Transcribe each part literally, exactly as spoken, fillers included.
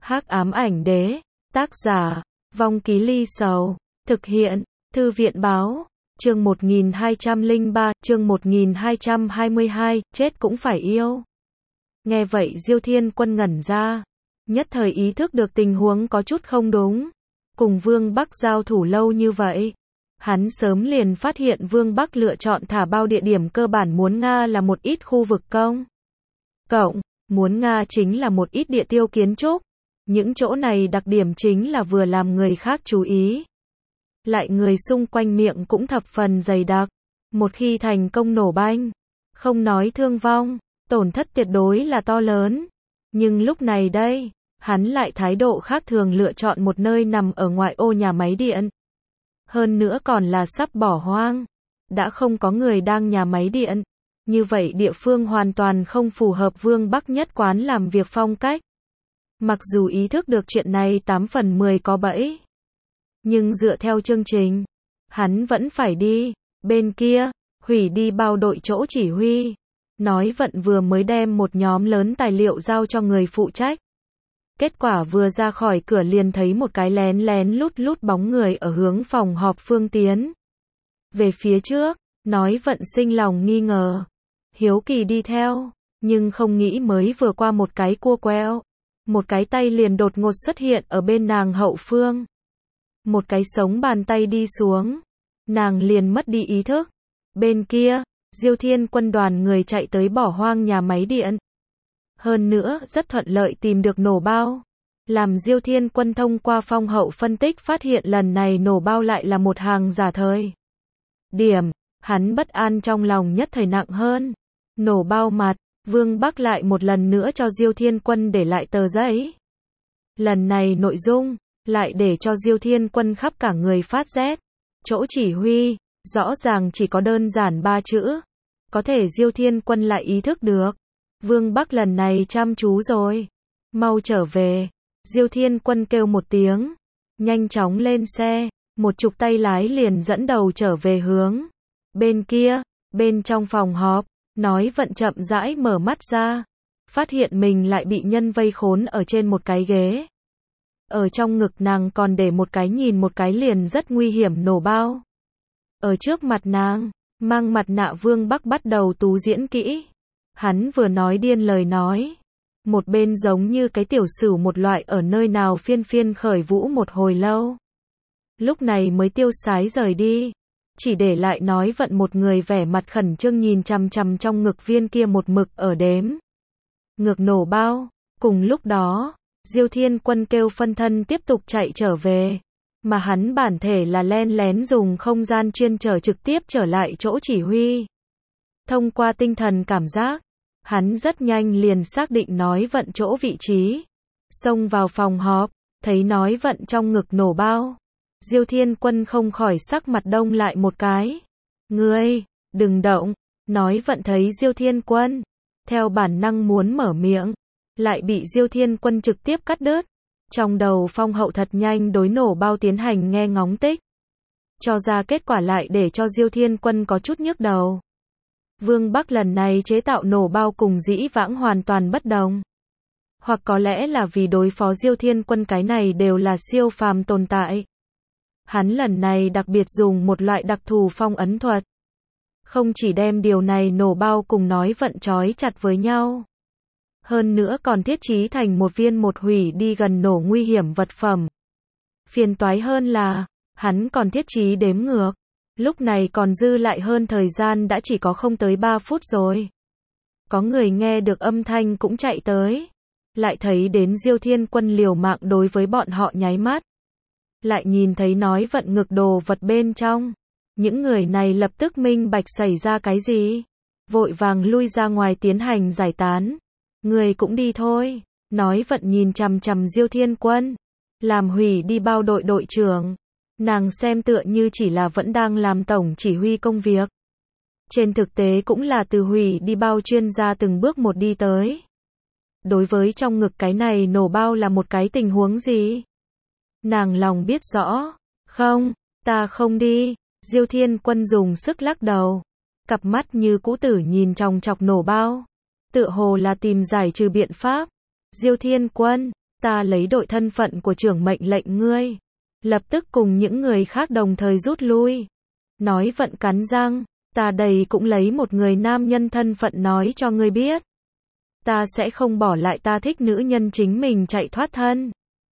Hắc ám ảnh đế, tác giả, Vong Ký Ly Sầu, thực hiện, Thư viện báo, chương một nghìn hai trăm lẻ ba, chương một nghìn hai trăm hai mươi hai, chết cũng phải yêu. Nghe vậy Diêu Thiên Quân ngẩn ra, nhất thời ý thức được tình huống có chút không đúng. Cùng Vương Bắc giao thủ lâu như vậy, hắn sớm liền phát hiện Vương Bắc lựa chọn thả bao địa điểm cơ bản muốn Nga là một ít khu vực công cộng, muốn Nga chính là một ít địa tiêu kiến trúc. Những chỗ này đặc điểm chính là vừa làm người khác chú ý, lại người xung quanh miệng cũng thập phần dày đặc. Một khi thành công nổ banh, không nói thương vong, tổn thất tuyệt đối là to lớn. Nhưng lúc này đây, hắn lại thái độ khác thường lựa chọn một nơi nằm ở ngoại ô nhà máy điện. Hơn nữa còn là sắp bỏ hoang, đã không có người đang nhà máy điện. Như vậy địa phương hoàn toàn không phù hợp Vương Bắc nhất quán làm việc phong cách. Mặc dù ý thức được chuyện này tám phần mười có bẫy, nhưng dựa theo chương trình, hắn vẫn phải đi. Bên kia, hủy đi bao đội chỗ chỉ huy, nói vận vừa mới đem một nhóm lớn tài liệu giao cho người phụ trách. Kết quả vừa ra khỏi cửa liền thấy một cái lén lén lút lút bóng người ở hướng phòng họp phương tiến về phía trước, nói vận sinh lòng nghi ngờ, hiếu kỳ đi theo, nhưng không nghĩ mới vừa qua một cái cua quẹo, một cái tay liền đột ngột xuất hiện ở bên nàng hậu phương. Một cái sống bàn tay đi xuống, nàng liền mất đi ý thức. Bên kia, Diêu Thiên Quân đoàn người chạy tới bỏ hoang nhà máy điện. Hơn nữa, rất thuận lợi tìm được nổ bao. Làm Diêu Thiên Quân thông qua phong hậu phân tích phát hiện lần này nổ bao lại là một hàng giả thời điểm, hắn bất an trong lòng nhất thời nặng hơn. Nổ bao mặt, Vương Bắc lại một lần nữa cho Diêu Thiên Quân để lại tờ giấy. Lần này nội dung, lại để cho Diêu Thiên Quân khắp cả người phát rét. Chỗ chỉ huy, rõ ràng chỉ có đơn giản ba chữ. Có thể Diêu Thiên Quân lại ý thức được. Vương Bắc lần này chăm chú rồi. Mau trở về. Diêu Thiên Quân kêu một tiếng. Nhanh chóng lên xe. Một chục tay lái liền dẫn đầu trở về hướng. Bên kia, bên trong phòng họp, nói vận chậm rãi mở mắt ra. Phát hiện mình lại bị nhân vây khốn ở trên một cái ghế. Ở trong ngực nàng còn để một cái nhìn một cái liền rất nguy hiểm nổ bao. Ở trước mặt nàng, mang mặt nạ Vương Bắc bắt đầu tú diễn kỹ. Hắn vừa nói điên lời nói. Một bên giống như cái tiểu sửu một loại ở nơi nào phiên phiên khởi vũ một hồi lâu. Lúc này mới tiêu sái rời đi. Chỉ để lại nói vận một người vẻ mặt khẩn trương nhìn chằm chằm trong ngực viên kia một mực ở đếm. Ngược nổ bao. Cùng lúc đó, Diêu Thiên Quân kêu phân thân tiếp tục chạy trở về. Mà hắn bản thể là len lén dùng không gian chuyên trở trực tiếp trở lại chỗ chỉ huy. Thông qua tinh thần cảm giác, hắn rất nhanh liền xác định nói vận chỗ vị trí. Xông vào phòng họp, thấy nói vận trong ngực nổ bao. Diêu Thiên Quân không khỏi sắc mặt đông lại một cái. Ngươi, đừng động. Nói vận thấy Diêu Thiên Quân, theo bản năng muốn mở miệng, lại bị Diêu Thiên Quân trực tiếp cắt đứt. Trong đầu phong hậu thật nhanh đối nổ bao tiến hành nghe ngóng tích. Cho ra kết quả lại để cho Diêu Thiên Quân có chút nhức đầu. Vương Bắc lần này chế tạo nổ bao cùng dĩ vãng hoàn toàn bất đồng. Hoặc có lẽ là vì đối phó Diêu Thiên Quân cái này đều là siêu phàm tồn tại. Hắn lần này đặc biệt dùng một loại đặc thù phong ấn thuật. Không chỉ đem điều này nổ bao cùng nói vận trói chặt với nhau. Hơn nữa còn thiết trí thành một viên một hủy đi gần nổ nguy hiểm vật phẩm. Phiền toái hơn là, hắn còn thiết trí đếm ngược. Lúc này còn dư lại hơn thời gian đã chỉ có không tới ba phút rồi. Có người nghe được âm thanh cũng chạy tới. Lại thấy đến Diêu Thiên Quân liều mạng đối với bọn họ nháy mắt. Lại nhìn thấy nói vận ngược đồ vật bên trong. Những người này lập tức minh bạch xảy ra cái gì. Vội vàng lui ra ngoài tiến hành giải tán. Người cũng đi thôi. Nói vận nhìn chằm chằm Diêu Thiên Quân. Làm hủy đi bao đội đội trưởng. Nàng xem tựa như chỉ là vẫn đang làm tổng chỉ huy công việc. Trên thực tế cũng là từ hủy đi bao chuyên gia từng bước một đi tới. Đối với trong ngực cái này nổ bao là một cái tình huống gì? Nàng lòng biết rõ. Không, ta không đi. Diêu Thiên Quân dùng sức lắc đầu. Cặp mắt như cũ tử nhìn chòng chọc nổ bao. Tựa hồ là tìm giải trừ biện pháp. Diêu Thiên Quân, ta lấy đội thân phận của trưởng mệnh lệnh ngươi, lập tức cùng những người khác đồng thời rút lui. Nói Vận cắn răng, ta đây cũng lấy một người nam nhân thân phận nói cho ngươi biết. Ta sẽ không bỏ lại ta thích nữ nhân chính mình chạy thoát thân.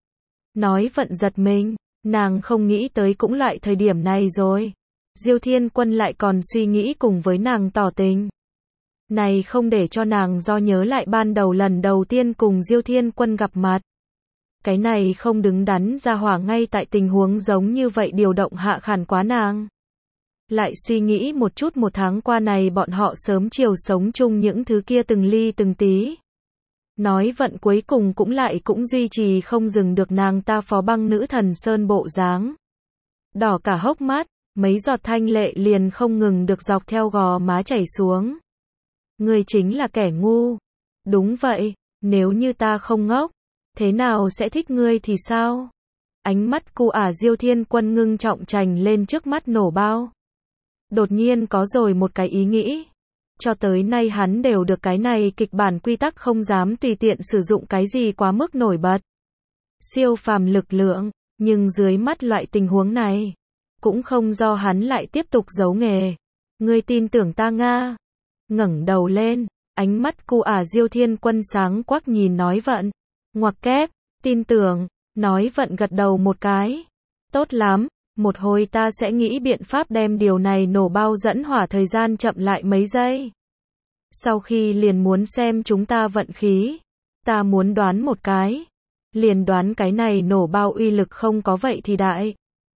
Nói Vận giật mình, nàng không nghĩ tới cũng lại thời điểm này rồi. Diêu Thiên Quân lại còn suy nghĩ cùng với nàng tỏ tình. Này không để cho nàng do nhớ lại ban đầu lần đầu tiên cùng Diêu Thiên Quân gặp mặt. Cái này không đứng đắn ra hỏa ngay tại tình huống giống như vậy điều động hạ khản quá nàng. Lại suy nghĩ một chút một tháng qua này bọn họ sớm chiều sống chung những thứ kia từng ly từng tí. Nói Vận cuối cùng cũng lại cũng duy trì không dừng được nàng ta phó băng nữ thần sơn bộ dáng. Đỏ cả hốc mắt, mấy giọt thanh lệ liền không ngừng được dọc theo gò má chảy xuống. Ngươi chính là kẻ ngu. Đúng vậy, nếu như ta không ngốc, thế nào sẽ thích ngươi thì sao? Ánh mắt cu ả Diêu Thiên Quân ngưng trọng trành lên trước mắt nổ bao. Đột nhiên có rồi một cái ý nghĩ. Cho tới nay hắn đều được cái này kịch bản quy tắc không dám tùy tiện sử dụng cái gì quá mức nổi bật. Siêu phàm lực lượng, nhưng dưới mắt loại tình huống này, cũng không do hắn lại tiếp tục giấu nghề. Ngươi tin tưởng ta Nga? Ngẩng đầu lên, ánh mắt cu ả Diêu Thiên Quân sáng quắc nhìn Nói Vận. Ngoặc kép, tin tưởng, Nói Vận gật đầu một cái. Tốt lắm, một hồi ta sẽ nghĩ biện pháp đem điều này nổ bao dẫn hỏa thời gian chậm lại mấy giây. Sau khi liền muốn xem chúng ta vận khí. Ta muốn đoán một cái. Liền đoán cái này nổ bao uy lực không có vậy thì đại.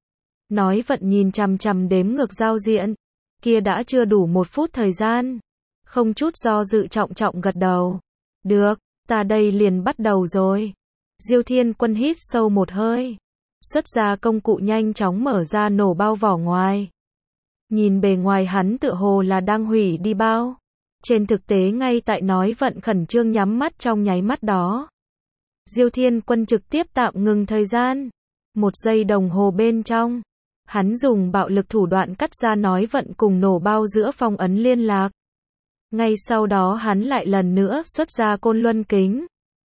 Nói Vận nhìn chằm chằm đếm ngược giao diện. Kia đã chưa đủ một phút thời gian. Không chút do dự trọng trọng gật đầu. Được, ta đây liền bắt đầu rồi. Diêu Thiên Quân hít sâu một hơi. Xuất ra công cụ nhanh chóng mở ra nổ bao vỏ ngoài. Nhìn bề ngoài hắn tựa hồ là đang hủy đi bao. Trên thực tế ngay tại Nói Vận khẩn trương nhắm mắt trong nháy mắt đó. Diêu Thiên Quân trực tiếp tạm ngừng thời gian. Một giây đồng hồ bên trong. Hắn dùng bạo lực thủ đoạn cắt ra Nói Vận cùng nổ bao giữa phong ấn liên lạc. Ngay sau đó hắn lại lần nữa xuất ra côn luân kính.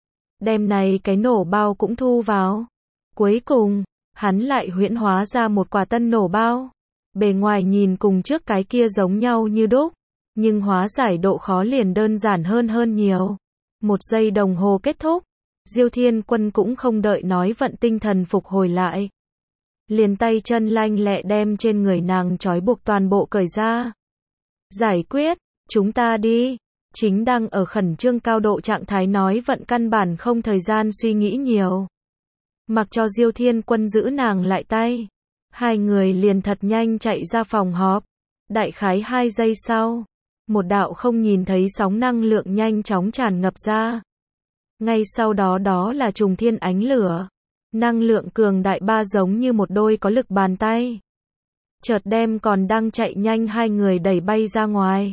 Đem này cái nổ bao cũng thu vào. Cuối cùng, hắn lại huyễn hóa ra một quả tân nổ bao. Bề ngoài nhìn cùng trước cái kia giống nhau như đúc. Nhưng hóa giải độ khó liền đơn giản hơn hơn nhiều. Một giây đồng hồ kết thúc. Diêu Thiên Quân cũng không đợi Nói Vận tinh thần phục hồi lại. Liền tay chân lanh lẹ đem trên người nàng trói buộc toàn bộ cởi ra. Giải quyết, chúng ta đi. Chính đang ở khẩn trương cao độ trạng thái Nói Vận căn bản không thời gian suy nghĩ nhiều. Mặc cho Diêu Thiên Quân giữ nàng lại tay. Hai người liền thật nhanh chạy ra phòng họp. Đại khái hai giây sau. Một đạo không nhìn thấy sóng năng lượng nhanh chóng tràn ngập ra. Ngay sau đó đó là trùng thiên ánh lửa. Năng lượng cường đại ba giống như một đôi có lực bàn tay. Chợt đem còn đang chạy nhanh hai người đẩy bay ra ngoài.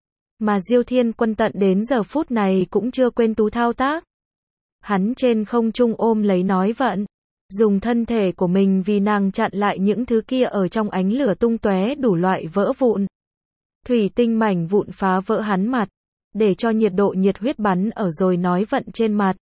Mà Diêu Thiên Quân tận đến giờ phút này cũng chưa quên tú thao tác. Hắn trên không trung ôm lấy Nói Vận. Dùng thân thể của mình vì nàng chặn lại những thứ kia ở trong ánh lửa tung tóe đủ loại vỡ vụn. Thủy tinh mảnh vụn phá vỡ hắn mặt. Để cho nhiệt độ nhiệt huyết bắn ở rồi Nói Vận trên mặt.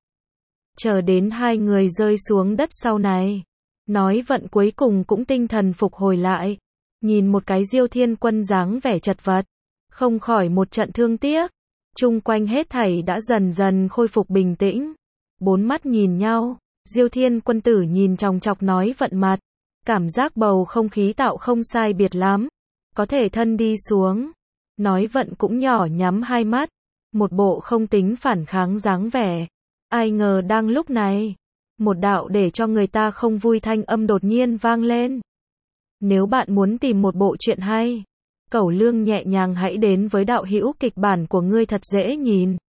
Chờ đến hai người rơi xuống đất sau này. Nói Vận cuối cùng cũng tinh thần phục hồi lại. Nhìn một cái Diêu Thiên Quân dáng vẻ chật vật. Không khỏi một trận thương tiếc. Chung quanh hết thảy đã dần dần khôi phục bình tĩnh. Bốn mắt nhìn nhau. Diêu Thiên Quân tử nhìn chòng chọc Nói Vận mặt. Cảm giác bầu không khí tạo không sai biệt lắm. Có thể thân đi xuống. Nói Vận cũng nhỏ nhắm hai mắt. Một bộ không tính phản kháng dáng vẻ. Ai ngờ đang lúc này. Một đạo để cho người ta không vui thanh âm đột nhiên vang lên. Nếu bạn muốn tìm một bộ truyện hay. Cẩu Lương nhẹ nhàng hãy đến với đạo hữu kịch bản của ngươi thật dễ nhìn.